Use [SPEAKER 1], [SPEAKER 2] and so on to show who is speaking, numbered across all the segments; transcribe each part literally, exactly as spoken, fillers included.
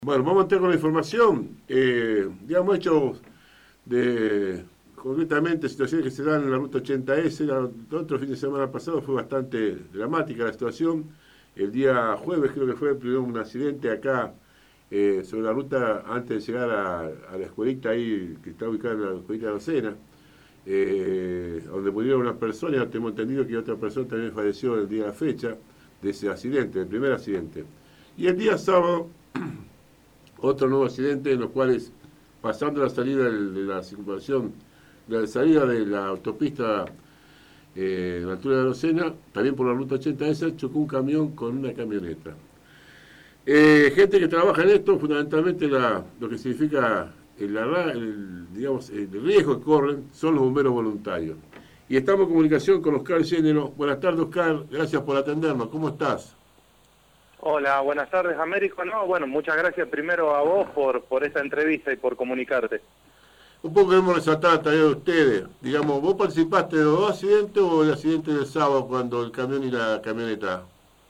[SPEAKER 1] Bueno, vamos a entrar con la información. Eh, digamos, hechos de, concretamente, situaciones que se dan en la ruta ochenta ese. El otro fin de semana pasado fue bastante dramática la situación. El día jueves creo que fue primero un accidente acá eh, sobre la ruta antes de llegar a, a la escuelita ahí, que está ubicada en la escuelita de Arocena, eh, donde murieron una persona, y tenemos entendido que otra persona también falleció el día de la fecha de ese accidente, del primer accidente. Y el día sábado otro nuevo accidente en los cuales, pasando la salida de la circunvalación, de la salida de la autopista eh, de la altura de Arocena, también por la ruta ochenta ese, chocó un camión con una camioneta. Eh, gente que trabaja en esto, fundamentalmente la, lo que significa el, el, digamos, el riesgo que corren son los bomberos voluntarios. Y estamos en comunicación con Oscar Género. Buenas tardes, Oscar, gracias por atendernos. ¿Cómo estás?
[SPEAKER 2] Hola, buenas tardes, Américo. No, bueno, muchas gracias primero a vos por, por esta entrevista y por comunicarte.
[SPEAKER 1] Un poco queremos resaltar la tarea de ustedes. Digamos, ¿vos participaste de los dos accidentes o el accidente del sábado cuando el camión y la camioneta?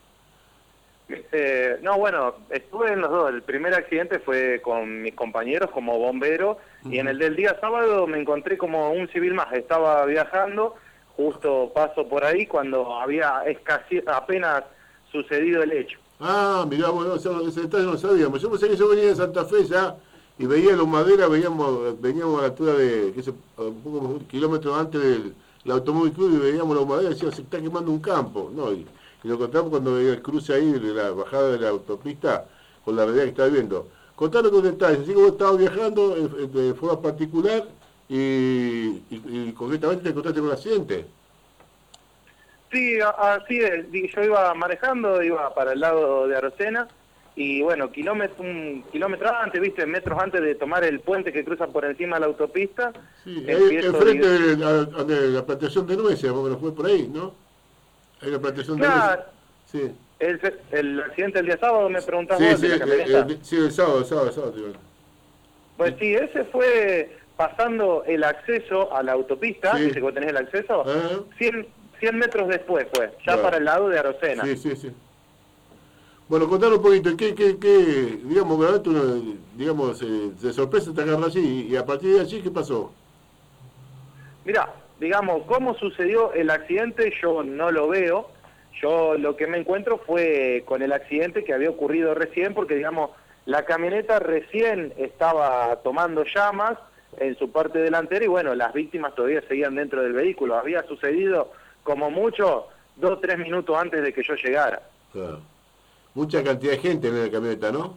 [SPEAKER 2] Eh, no, bueno, estuve en los dos. El primer accidente fue con mis compañeros como bombero, uh-huh. Y en el del día sábado me encontré como un civil más. Estaba viajando, justo paso por ahí cuando había escasi, apenas sucedido el hecho.
[SPEAKER 1] Ah, mirá, bueno, ese detalle no sabíamos. Yo pensé que yo venía de Santa Fe ya y veía los maderas, veíamos, veníamos a la altura de, qué sé, un poco un kilómetro antes del, del Automóvil Club, y veíamos los maderas y decíamos, se está quemando un campo. No, y, y lo encontramos cuando veía el cruce ahí de la bajada de la autopista con la realidad que estaba viendo. Contanos con detalles, así que vos estabas viajando de forma particular y, y, y concretamente te encontraste con un accidente.
[SPEAKER 2] Sí, así es. Yo iba manejando, iba para el lado de Arocena y bueno, kilómetro, un kilómetro antes, viste, metros antes de tomar el puente que cruza por encima de la autopista.
[SPEAKER 1] Sí, ahí enfrente de la, de la plantación de nueces, porque nos fue por ahí, ¿no? Hay la plantación
[SPEAKER 2] claro,
[SPEAKER 1] de nueces. Sí.
[SPEAKER 2] El, el accidente del día sábado me preguntás
[SPEAKER 1] sí,
[SPEAKER 2] vos
[SPEAKER 1] sí,
[SPEAKER 2] de la camioneta.
[SPEAKER 1] El, el, sí, el sábado, el sábado, el sábado. Tío.
[SPEAKER 2] Pues sí, ese fue pasando el acceso a la autopista, sí. Dice que vos tenés el acceso, uh-huh. cien metros después fue, ya claro. Para el lado de Arocena.
[SPEAKER 1] Sí, sí, sí. Bueno, contanos un poquito, ¿qué, qué, qué digamos, uno, digamos, eh, de sorpresa te agarra allí, y a partir de allí, ¿qué pasó?
[SPEAKER 2] Mirá, digamos, cómo sucedió el accidente yo no lo veo, yo lo que me encuentro fue con el accidente que había ocurrido recién, porque digamos, la camioneta recién estaba tomando llamas en su parte delantera y bueno, las víctimas todavía seguían dentro del vehículo, había sucedido como mucho, dos o tres minutos antes de que yo llegara.
[SPEAKER 1] Claro. Mucha cantidad de gente en la camioneta, ¿no?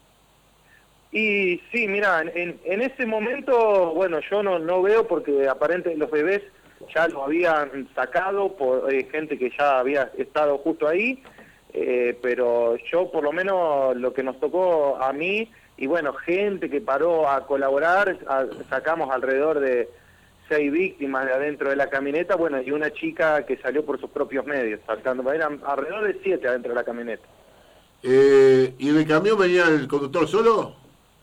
[SPEAKER 2] Y sí, mira, en, en ese momento, bueno, yo no, no veo porque aparentemente los bebés ya lo habían sacado por eh, gente que ya había estado justo ahí, eh, pero yo por lo menos lo que nos tocó a mí, y bueno, gente que paró a colaborar, a, sacamos alrededor de seis víctimas de adentro de la camioneta, bueno, y una chica que salió por sus propios medios, saltando, eran alrededor de siete adentro de la camioneta.
[SPEAKER 1] Eh, ¿Y en el camión venía el conductor solo?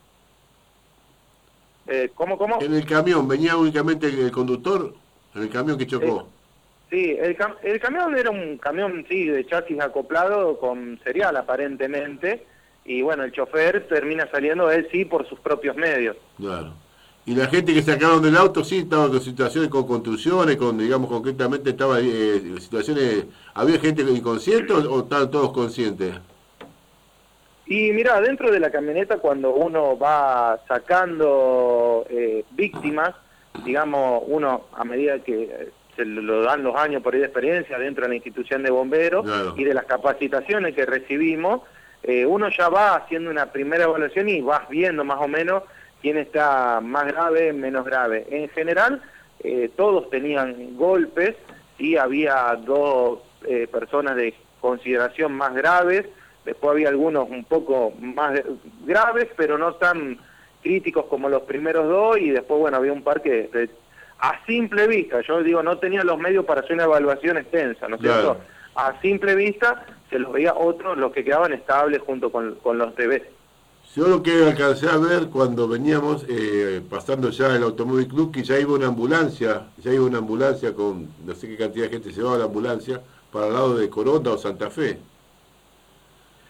[SPEAKER 2] Eh, ¿Cómo, cómo?
[SPEAKER 1] ¿En el camión venía únicamente el conductor? ¿En el camión que chocó?
[SPEAKER 2] Eh, sí, el, cam el camión era un camión, sí, de chasis acoplado con serial aparentemente, y bueno, el chofer termina saliendo él sí por sus propios medios.
[SPEAKER 1] Claro. Y la gente que sacaron del auto sí estaba con situaciones, con construcciones, con, digamos, concretamente estaba en eh, situaciones, ¿había gente inconsciente o, o estaban todos conscientes?
[SPEAKER 2] Y mira, dentro de la camioneta cuando uno va sacando eh, víctimas, digamos, uno a medida que se lo dan los años por ahí de experiencia dentro de la institución de bomberos, claro. Y de las capacitaciones que recibimos, eh, uno ya va haciendo una primera evaluación y vas viendo más o menos quién está más grave, menos grave. En general, eh, todos tenían golpes, sí, había dos eh, personas de consideración más graves, después había algunos un poco más graves, pero no tan críticos como los primeros dos, y después, bueno, había un par que, de, a simple vista, yo digo, no tenía los medios para hacer una evaluación extensa, ¿no es cierto? A simple vista, se los veía otros, los que quedaban estables junto con, con los bebés.
[SPEAKER 1] Yo lo que alcancé a ver cuando veníamos eh, pasando ya el Automóvil Club, que ya iba una ambulancia, ya iba una ambulancia con, no sé qué cantidad de gente llevaba la ambulancia, para el lado de Coronda o Santa Fe.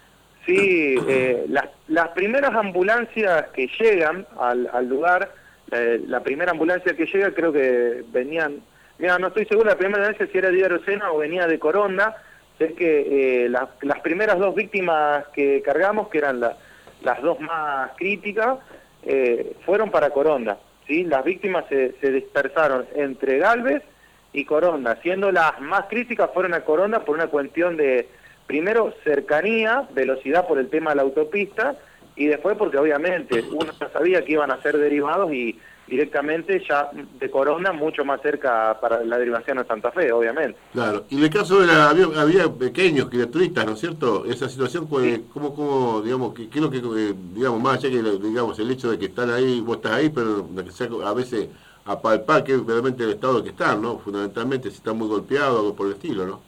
[SPEAKER 2] Sí, eh, las, las primeras ambulancias que llegan al, al lugar, eh, la primera ambulancia que llega creo que venían, mira, no estoy seguro la primera ambulancia si era de Arocena o venía de Coronda. Sé que eh, la, las primeras dos víctimas que cargamos, que eran la, las dos más críticas, eh, fueron para Coronda, ¿sí? Las víctimas se, se dispersaron entre Galvez y Coronda, siendo las más críticas fueron a Coronda por una cuestión de, primero, cercanía, velocidad por el tema de la autopista, y después porque obviamente uno ya sabía que iban a ser derivados y directamente ya de Coronda mucho más cerca para la derivación a Santa Fe, obviamente.
[SPEAKER 1] Claro, y en el caso de la, había, había pequeños criaturistas, ¿no es cierto? Esa situación, pues,
[SPEAKER 2] Sí.
[SPEAKER 1] ¿cómo, cómo, digamos, qué, qué es lo que, eh, digamos, más allá que, digamos, el hecho de que están ahí, vos estás ahí, pero de que sea a veces a palpar que es realmente el estado que están, ¿no? Fundamentalmente, si están muy golpeados o algo por el estilo, ¿no?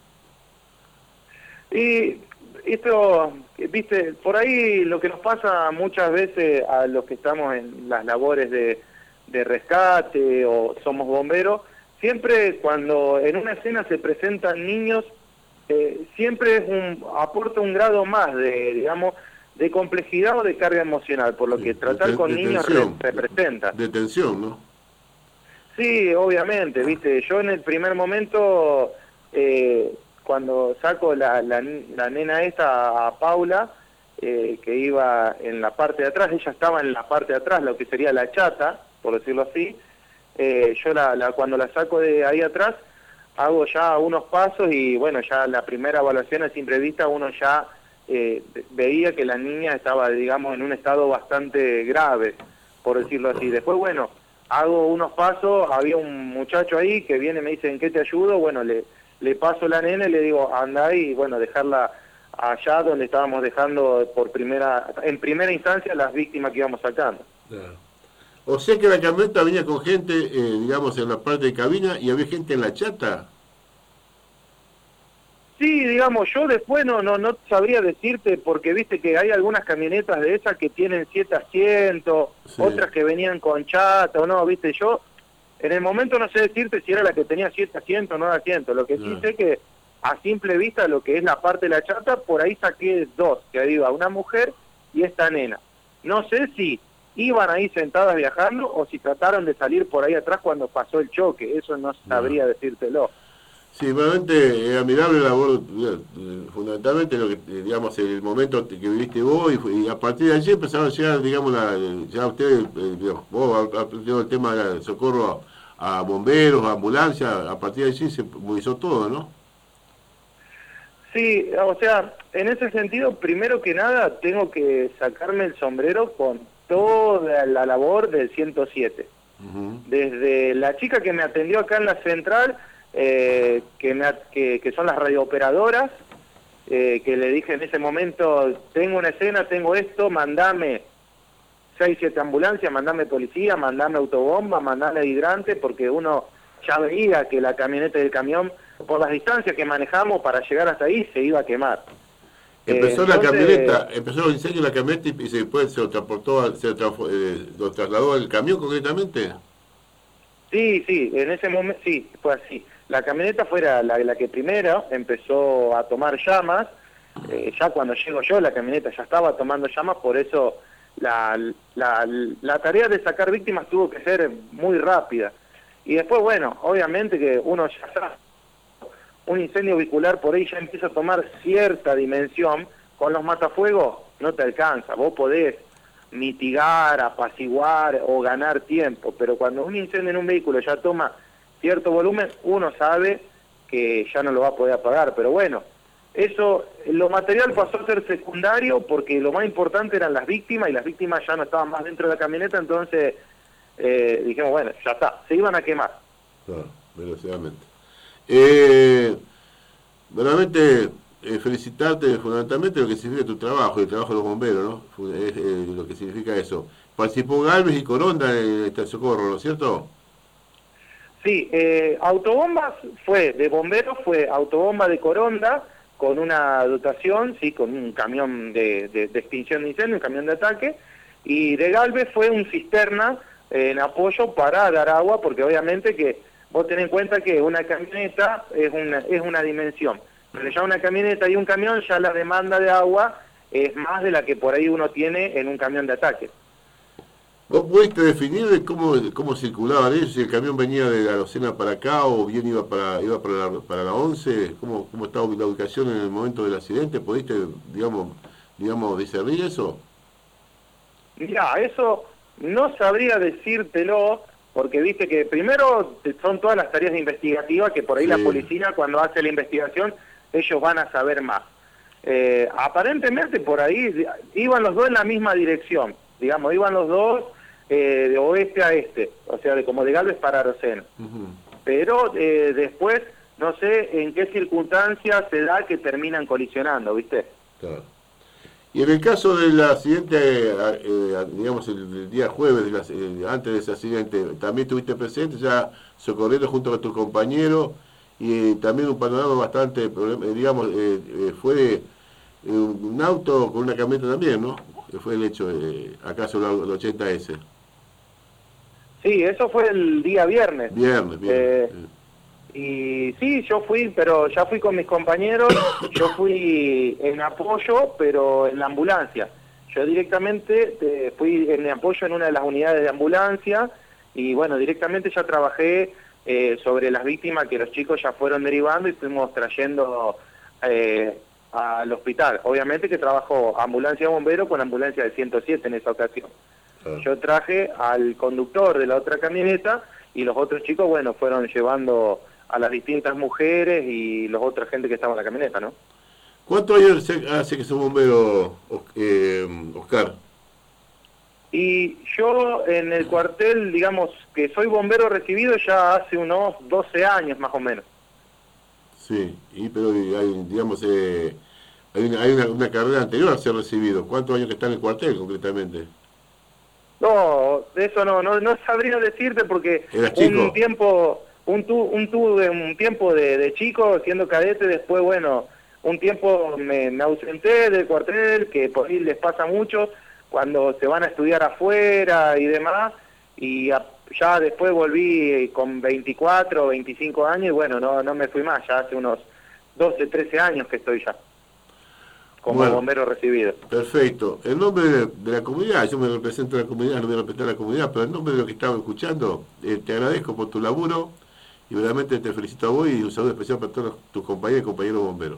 [SPEAKER 2] Y esto, viste, por ahí lo que nos pasa muchas veces a los que estamos en las labores de, de rescate o somos bomberos, siempre cuando en una escena se presentan niños, eh, siempre es un, aporta un grado más de, digamos, de complejidad o de carga emocional, por lo
[SPEAKER 1] Sí,
[SPEAKER 2] que
[SPEAKER 1] de
[SPEAKER 2] tratar
[SPEAKER 1] ten-
[SPEAKER 2] con
[SPEAKER 1] de
[SPEAKER 2] niños re-
[SPEAKER 1] tensión,
[SPEAKER 2] representa.
[SPEAKER 1] de tensión, ¿no?
[SPEAKER 2] Sí, obviamente, viste, yo en el primer momento, eh, cuando saco la, la, la nena esta a Paula, eh, que iba en la parte de atrás, ella estaba en la parte de atrás, lo que sería la chata, por decirlo así, eh, yo la, la, cuando la saco de ahí atrás, hago ya unos pasos y bueno, ya la primera evaluación a simple vista uno ya eh, veía que la niña estaba, digamos, en un estado bastante grave, por decirlo así. Después, bueno, hago unos pasos, había un muchacho ahí que viene y me dice, ¿en qué te ayudo? Bueno, le, le paso la nena y le digo, anda ahí, y bueno, dejarla allá donde estábamos dejando por primera, en primera instancia las víctimas que íbamos sacando.
[SPEAKER 1] Claro. O sea que la camioneta venía con gente, eh, digamos, en la parte de cabina y había gente en la chata.
[SPEAKER 2] Sí, digamos, yo después no, no, no sabría decirte, porque viste que hay algunas camionetas de esas que tienen siete asientos,
[SPEAKER 1] Sí.
[SPEAKER 2] otras que venían con chata o no, viste, yo en el momento no sé decirte si era la que tenía siete asientos o nueve asientos, lo que sí
[SPEAKER 1] Claro.
[SPEAKER 2] sé que a simple vista lo que es la parte de la chata, por ahí saqué dos, que ahí iba una mujer y esta nena. No sé si iban ahí sentadas viajando o si trataron de salir por ahí atrás cuando pasó el choque, eso no sabría decírtelo.
[SPEAKER 1] Sí, realmente es admirable la labor, eh, fundamentalmente lo que, eh, digamos, el momento que viviste vos y, fue- y a partir de allí empezaron a llegar, digamos, la, eh, ya ustedes, eh, digamos, vos ha- ha planteado el tema del socorro a, a bomberos, a ambulancias, a partir de allí se movilizó todo, ¿no?
[SPEAKER 2] Sí, o sea, en ese sentido, primero que nada, tengo que sacarme el sombrero con toda la labor del ciento siete.
[SPEAKER 1] Ujú.
[SPEAKER 2] Desde la chica que me atendió acá en la central, eh, que, me, at- que, que son las radiooperadoras, eh, que le dije en ese momento, tengo una escena, tengo esto, mandame seis, siete ambulancias, mandame policía, mandame autobomba, mandame hidrante, porque uno ya veía que la camioneta del camión, por las distancias que manejamos para llegar hasta ahí, se iba a quemar.
[SPEAKER 1] Empezó
[SPEAKER 2] Eh,
[SPEAKER 1] la
[SPEAKER 2] entonces,
[SPEAKER 1] camioneta, empezó el incendio de la camioneta y, y se, después se lo transportó, al- se lo, transfo- eh, lo trasladó al camión concretamente.
[SPEAKER 2] sí, sí, en ese momento, sí, fue así. La camioneta fue la, la, la que primero empezó a tomar llamas, eh, ya cuando llego yo la camioneta ya estaba tomando llamas, por eso la, la, la tarea de sacar víctimas tuvo que ser muy rápida. Y después, bueno, obviamente que uno ya sabe, un incendio vehicular por ahí ya empieza a tomar cierta dimensión, con los matafuegos no te alcanza, vos podés mitigar, apaciguar o ganar tiempo, pero cuando un incendio en un vehículo ya toma cierto volumen, uno sabe que ya no lo va a poder apagar, pero bueno, eso, lo material pasó a ser secundario porque lo más importante eran las víctimas y las víctimas ya no estaban más dentro de la camioneta, entonces eh, dijimos, bueno, ya está, se iban a quemar.
[SPEAKER 1] Claro, velocidadmente. Eh, realmente eh, felicitarte fundamentalmente lo que significa tu trabajo, el trabajo de los bomberos, ¿no? Fu- Es, eh, lo que significa eso. Participó Galvez y Coronda en este socorro, ¿no es cierto?
[SPEAKER 2] Sí, eh, autobombas fue, de bomberos fue autobomba de Coronda, con una dotación, sí, con un camión de, de, de extinción de incendio, un camión de ataque, y de Galvez fue un cisterna eh, en apoyo para dar agua, porque obviamente que vos tenés en cuenta que una camioneta es una, es una dimensión, pero ya una camioneta y un camión, ya la demanda de agua es más de la que por ahí uno tiene en un camión de ataque.
[SPEAKER 1] ¿Vos pudiste definir cómo, cómo circulaban ellos? Si el camión venía de la docena para acá o bien iba para iba para la, para la once, ¿cómo, cómo estaba la ubicación en el momento del accidente? ¿Pudiste, digamos, digamos discernir eso?
[SPEAKER 2] Mirá, eso no sabría decírtelo, porque viste que primero son todas las tareas investigativas que por ahí sí. La policía cuando hace la investigación, ellos van a saber más. Eh, aparentemente por ahí iban los dos en la misma dirección, digamos, iban los dos eh, de oeste a este, o sea, de como de Galvez para Arocena. Uh-huh. Pero eh, después, no sé en qué circunstancias se da que terminan colisionando, ¿viste?
[SPEAKER 1] Claro. Y en el caso del accidente, eh, digamos, el, el día jueves, de la, eh, antes de ese accidente, ¿también estuviste presente, ya socorriendo junto con tu compañero? Y eh, también un panorama bastante, eh, digamos, eh, eh, fue eh, un auto con una camioneta también, ¿no? Que fue el hecho, eh, acá sobre el ochenta ese.
[SPEAKER 2] Sí, eso fue el día viernes.
[SPEAKER 1] Viernes, viernes.
[SPEAKER 2] Eh, y sí, yo fui, pero ya fui con mis compañeros, yo fui en apoyo, pero en la ambulancia. Yo directamente eh, fui en apoyo en una de las unidades de ambulancia y bueno, directamente ya trabajé eh, sobre las víctimas que los chicos ya fueron derivando y fuimos trayendo eh, al hospital. Obviamente que trabajo ambulancia bombero con ambulancia de ciento siete en esa ocasión. Ah. Yo traje al conductor de la otra camioneta y los otros chicos, bueno, fueron llevando a las distintas mujeres y los otros gente que estaba en la camioneta, ¿no?
[SPEAKER 1] ¿Cuántos años hace que sos bombero, eh, Oscar?
[SPEAKER 2] Y yo en el cuartel, digamos, que soy bombero recibido ya hace unos doce años más o menos.
[SPEAKER 1] Sí, y pero hay, digamos, eh, hay, una, hay una, una carrera anterior a ser recibido. ¿Cuántos años que está en el cuartel, concretamente?
[SPEAKER 2] No, eso no, no, no sabría decirte porque un tiempo... Un, tu, un tuve un tiempo de, de chico siendo cadete, después bueno, un tiempo me, me ausenté del cuartel, que por ahí les pasa mucho cuando se van a estudiar afuera y demás, y a, ya después volví con veinticuatro, veinticinco años y bueno, no, no me fui más, ya hace unos doce, trece años que estoy ya como bueno, bombero recibido.
[SPEAKER 1] Perfecto. En nombre de, de la comunidad, yo me represento a la comunidad, no voy a representar a la comunidad, pero en nombre de lo que estaba escuchando, eh, te agradezco por tu laburo. Y realmente te felicito a vos y un saludo especial para todos tus compañeros y compañeros bomberos.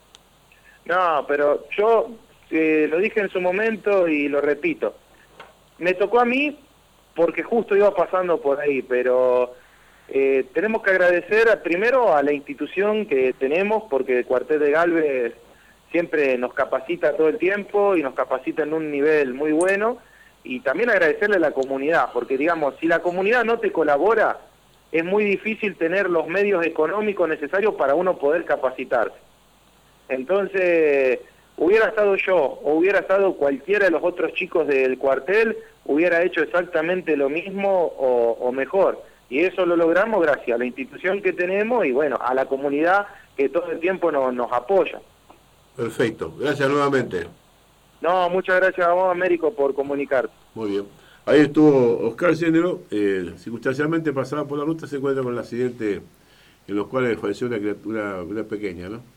[SPEAKER 2] No, pero yo eh, lo dije en su momento y lo repito. Me tocó a mí porque justo iba pasando por ahí, pero eh, tenemos que agradecer a, primero a la institución que tenemos, porque el cuartel de Galvez siempre nos capacita todo el tiempo y nos capacita en un nivel muy bueno. Y también agradecerle a la comunidad, porque digamos, si la comunidad no te colabora, es muy difícil tener los medios económicos necesarios para uno poder capacitarse. Entonces, hubiera estado yo o hubiera estado cualquiera de los otros chicos del cuartel, hubiera hecho exactamente lo mismo o, o mejor. Y eso lo logramos gracias a la institución que tenemos y bueno, a la comunidad que todo el tiempo no, nos apoya.
[SPEAKER 1] Perfecto, gracias nuevamente.
[SPEAKER 2] No, muchas gracias a vos, Américo, por comunicarte.
[SPEAKER 1] Muy bien. Ahí estuvo Oscar Género, eh, circunstancialmente pasaba por la ruta, se encuentra con el accidente en los cuales falleció una criatura una pequeña, ¿no?